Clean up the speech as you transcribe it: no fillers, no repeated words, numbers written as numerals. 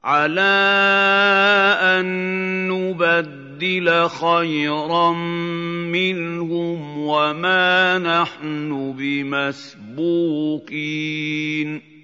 عَلَىٰ أَن نُّبَدِّلَ خَيْرًا مِّنْهُمْ وَمَا نَحْنُ بِمَسْبُوقِينَ